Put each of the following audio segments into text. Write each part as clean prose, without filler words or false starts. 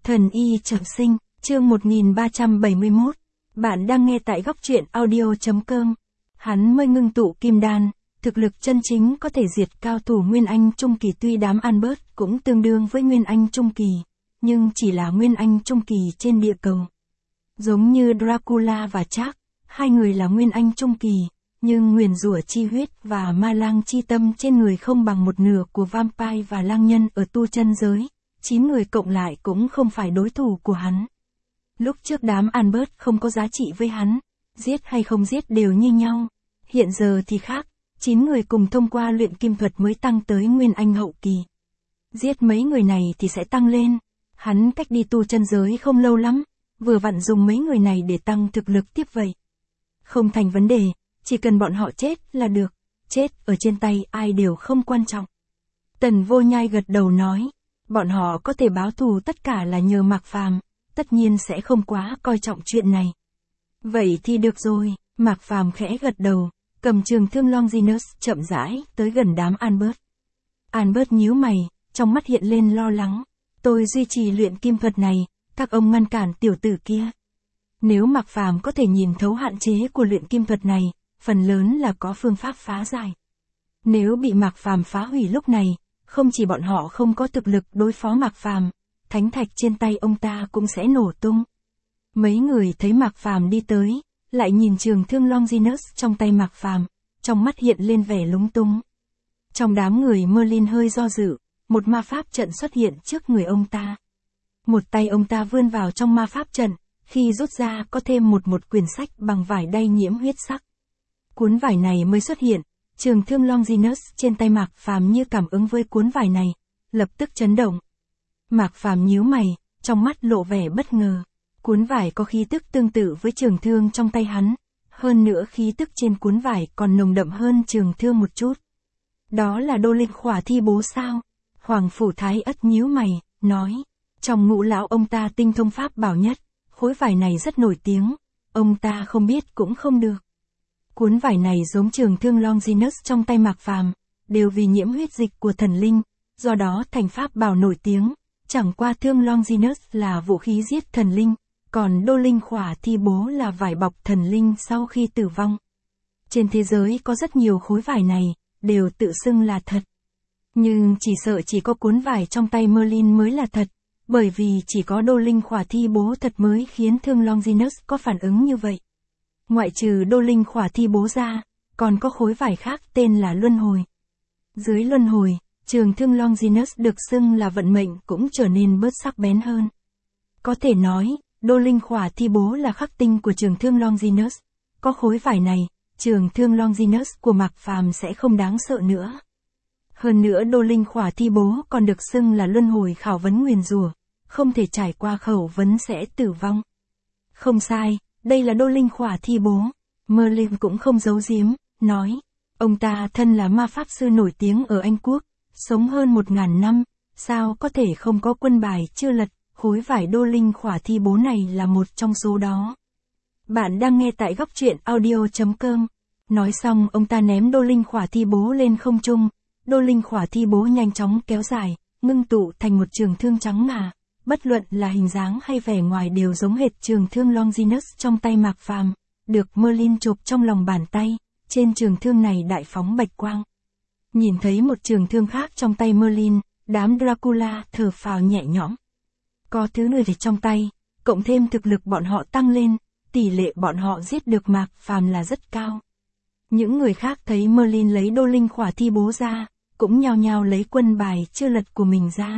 Thần y trọng sinh, chương 1371. Bạn đang nghe tại góc truyện audio.com. Hắn mới ngưng tụ kim đan, thực lực chân chính có thể diệt cao thủ Nguyên Anh Trung Kỳ, tuy đám Albert cũng tương đương với Nguyên Anh Trung Kỳ, nhưng chỉ là Nguyên Anh Trung Kỳ trên địa cầu. Giống như Dracula và Jack, hai người là Nguyên Anh Trung Kỳ, nhưng nguyền rủa chi huyết và ma lang chi tâm trên người không bằng một nửa của vampire và lang nhân ở tu chân giới. 9 người cộng lại cũng không phải đối thủ của hắn. Lúc trước đám Albert không có giá trị với hắn, giết hay không giết đều như nhau. Hiện giờ thì khác, 9 người cùng thông qua luyện kim thuật mới tăng tới Nguyên Anh hậu kỳ. Giết mấy người này thì sẽ tăng lên. Hắn cách đi tu chân giới không lâu lắm, vừa vặn dùng mấy người này để tăng thực lực tiếp vậy. Không thành vấn đề, chỉ cần bọn họ chết là được, chết ở trên tay ai đều không quan trọng. Tần Vô Nhai gật đầu nói. Bọn họ có thể báo thù tất cả là nhờ Mạc Phàm, tất nhiên sẽ không quá coi trọng chuyện này. Vậy thì được rồi, Mạc Phàm khẽ gật đầu, cầm trường thương Longinus chậm rãi tới gần đám Albert. Albert nhíu mày, trong mắt hiện lên lo lắng. Tôi duy trì luyện kim thuật này, các ông ngăn cản tiểu tử kia. Nếu Mạc Phàm có thể nhìn thấu hạn chế của luyện kim thuật này, phần lớn là có phương pháp phá giải. Nếu bị Mạc Phàm phá hủy lúc này, không chỉ bọn họ không có thực lực đối phó Mạc Phàm, thánh thạch trên tay ông ta cũng sẽ nổ tung. Mấy người thấy Mạc Phàm đi tới, lại nhìn trường thương Longinus trong tay Mạc Phàm, trong mắt hiện lên vẻ lúng túng. Trong đám người Merlin hơi do dự, một ma pháp trận xuất hiện trước người ông ta. Một tay ông ta vươn vào trong ma pháp trận, khi rút ra có thêm một quyển sách bằng vải đay nhiễm huyết sắc. Cuốn vải này mới xuất hiện. Trường thương Longinus trên tay Mạc Phàm như cảm ứng với cuốn vải này, lập tức chấn động. Mạc Phàm nhíu mày, trong mắt lộ vẻ bất ngờ. Cuốn vải có khí tức tương tự với trường thương trong tay hắn, hơn nữa khí tức trên cuốn vải còn nồng đậm hơn trường thương một chút. Đó là Đô Linh Khỏa Thi Bố sao? Hoàng Phủ Thái Ất nhíu mày, nói. Trong ngũ lão ông ta tinh thông pháp bảo nhất, khối vải này rất nổi tiếng, ông ta không biết cũng không được. Cuốn vải này giống trường thương Longinus trong tay Mạc Phàm, đều vì nhiễm huyết dịch của thần linh, do đó thành pháp bảo nổi tiếng, chẳng qua thương Longinus là vũ khí giết thần linh, còn Đô Linh Khỏa Thi Bố là vải bọc thần linh sau khi tử vong. Trên thế giới có rất nhiều khối vải này, đều tự xưng là thật. Nhưng chỉ sợ chỉ có cuốn vải trong tay Merlin mới là thật, bởi vì chỉ có Đô Linh Khỏa Thi Bố thật mới khiến thương Longinus có phản ứng như vậy. Ngoại trừ Đô Linh Khỏa Thi Bố ra, còn có khối vải khác tên là Luân Hồi. Dưới Luân Hồi, trường thương Longinus được xưng là vận mệnh cũng trở nên bớt sắc bén hơn. Có thể nói, Đô Linh Khỏa Thi Bố là khắc tinh của trường thương Longinus. Có khối vải này, trường thương Longinus của Mạc Phàm sẽ không đáng sợ nữa. Hơn nữa Đô Linh Khỏa Thi Bố còn được xưng là Luân Hồi khảo vấn nguyền rủa, không thể trải qua khẩu vấn sẽ tử vong. Không sai. Đây là Đô Linh Khỏa Thi Bố. Merlin cũng không giấu giếm, nói. Ông ta thân là ma pháp sư nổi tiếng ở Anh Quốc, sống hơn 1000 năm, sao có thể không có quân bài chưa lật, khối vải Đô Linh Khỏa Thi Bố này là một trong số đó. Bạn đang nghe tại góc truyện audio.com. Nói xong ông ta ném Đô Linh Khỏa Thi Bố lên không trung, Đô Linh Khỏa Thi Bố nhanh chóng kéo dài, ngưng tụ thành một trường thương trắng ngà. Bất luận là hình dáng hay vẻ ngoài đều giống hệt trường thương Longinus trong tay Mạc Phàm, được Merlin chộp trong lòng bàn tay, trên trường thương này đại phóng bạch quang. Nhìn thấy một trường thương khác trong tay Merlin, đám Dracula thở phào nhẹ nhõm. Có thứ người trong tay, cộng thêm thực lực bọn họ tăng lên, tỷ lệ bọn họ giết được Mạc Phàm là rất cao. Những người khác thấy Merlin lấy Đô Linh Khỏa Thi Bố ra, cũng nhao nhao lấy quân bài chưa lật của mình ra.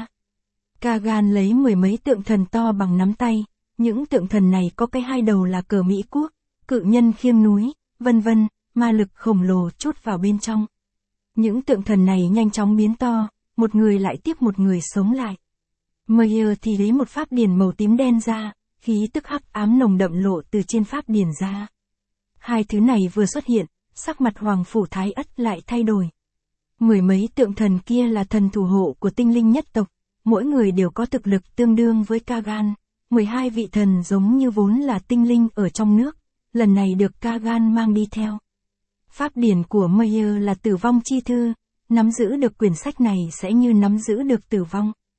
Kagan lấy 10 mấy tượng thần to bằng nắm tay, những tượng thần này có cái hai đầu là cờ Mỹ Quốc, cự nhân khiêng núi, vân vân, ma lực khổng lồ trút vào bên trong. Những tượng thần này nhanh chóng biến to, một người lại tiếp một người sống lại. Meyer thì lấy một pháp điển màu tím đen ra, khí tức hắc ám nồng đậm lộ từ trên pháp điển ra. Hai thứ này vừa xuất hiện, sắc mặt Hoàng Phủ Thái Ất lại thay đổi. 10 mấy tượng thần kia là thần thủ hộ của tinh linh nhất tộc. Mỗi người đều có thực lực tương đương với Kagan, 12 vị thần giống như vốn là tinh linh ở trong nước, lần này được Kagan mang đi theo. Pháp điển của Meyer là tử vong chi thư, nắm giữ được quyển sách này sẽ như nắm giữ được tử vong.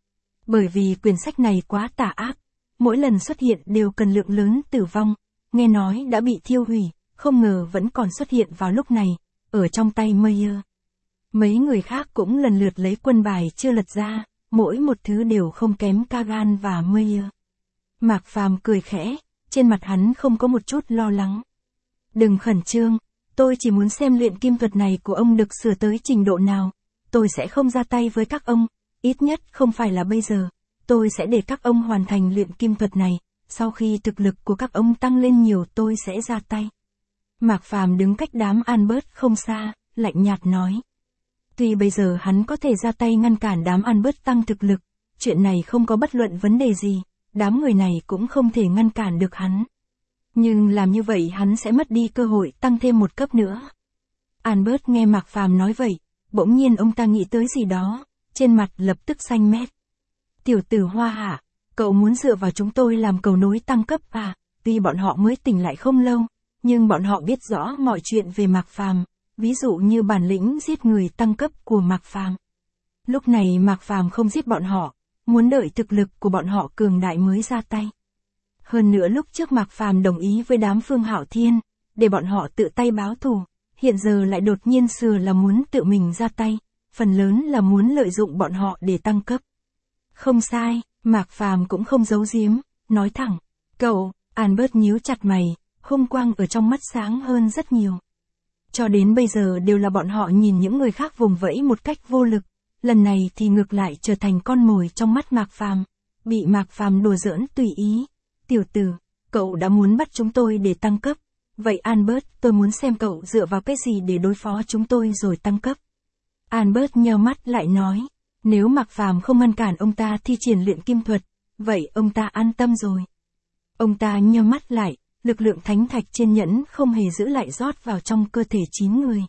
Bởi vì quyển sách này quá tà ác, mỗi lần xuất hiện đều cần lượng lớn tử vong, nghe nói đã bị thiêu hủy, không ngờ vẫn còn xuất hiện vào lúc này, ở trong tay Meyer. Mấy người khác cũng lần lượt lấy quân bài chưa lật ra, mỗi một thứ đều không kém Kagan và Meyer. Mạc Phàm cười khẽ, trên mặt hắn không có một chút lo lắng. Đừng khẩn trương, tôi chỉ muốn xem luyện kim thuật này của ông được sửa tới trình độ nào, tôi sẽ không ra tay với các ông, ít nhất không phải là bây giờ, tôi sẽ để các ông hoàn thành luyện kim thuật này, sau khi thực lực của các ông tăng lên nhiều tôi sẽ ra tay. Mạc Phàm đứng cách đám Albert không xa, lạnh nhạt nói. Tuy bây giờ hắn có thể ra tay ngăn cản đám Albert tăng thực lực, chuyện này không có bất luận vấn đề gì, đám người này cũng không thể ngăn cản được hắn. Nhưng làm như vậy hắn sẽ mất đi cơ hội tăng thêm một cấp nữa. Albert nghe Mạc Phàm nói vậy, bỗng nhiên ông ta nghĩ tới gì đó, trên mặt lập tức xanh mét. Tiểu tử Hoa Hạ, cậu muốn dựa vào chúng tôi làm cầu nối tăng cấp à? Tuy bọn họ mới tỉnh lại không lâu, nhưng bọn họ biết rõ mọi chuyện về Mạc Phàm, ví dụ như bản lĩnh giết người tăng cấp của Mạc Phàm. Lúc này Mạc Phàm không giết bọn họ, muốn đợi thực lực của bọn họ cường đại mới ra tay. Hơn nữa lúc trước Mạc Phàm đồng ý với đám Phương Hạo Thiên, để bọn họ tự tay báo thù, hiện giờ lại đột nhiên sửa là muốn tự mình ra tay, phần lớn là muốn lợi dụng bọn họ để tăng cấp. Không sai, Mạc Phàm cũng không giấu giếm, nói thẳng, cậu, Albert nhíu chặt mày, hung quang ở trong mắt sáng hơn rất nhiều. Cho đến bây giờ đều là bọn họ nhìn những người khác vùng vẫy một cách vô lực, lần này thì ngược lại trở thành con mồi trong mắt Mạc Phàm, bị Mạc Phàm đùa giỡn tùy ý. Tiểu tử, cậu đã muốn bắt chúng tôi để tăng cấp, vậy Albert, tôi muốn xem cậu dựa vào cái gì để đối phó chúng tôi rồi tăng cấp. Albert nheo mắt lại nói, nếu Mạc Phàm không ngăn cản ông ta thi triển luyện kim thuật, vậy ông ta an tâm rồi. Ông ta nheo mắt lại, lực lượng thánh thạch trên nhẫn không hề giữ lại rót vào trong cơ thể 9 người.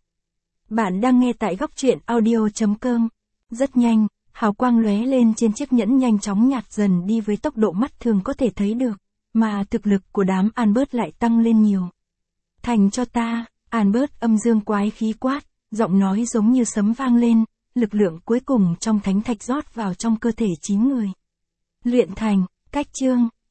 Bạn đang nghe tại góc truyện audio.com. Rất nhanh, hào quang lóe lên trên chiếc nhẫn nhanh chóng nhạt dần đi với tốc độ mắt thường có thể thấy được, mà thực lực của đám Albert lại tăng lên nhiều. Thành cho ta, Albert âm dương quái khí quát, giọng nói giống như sấm vang lên, lực lượng cuối cùng trong thánh thạch rót vào trong cơ thể 9 người. Luyện thành, cách chương.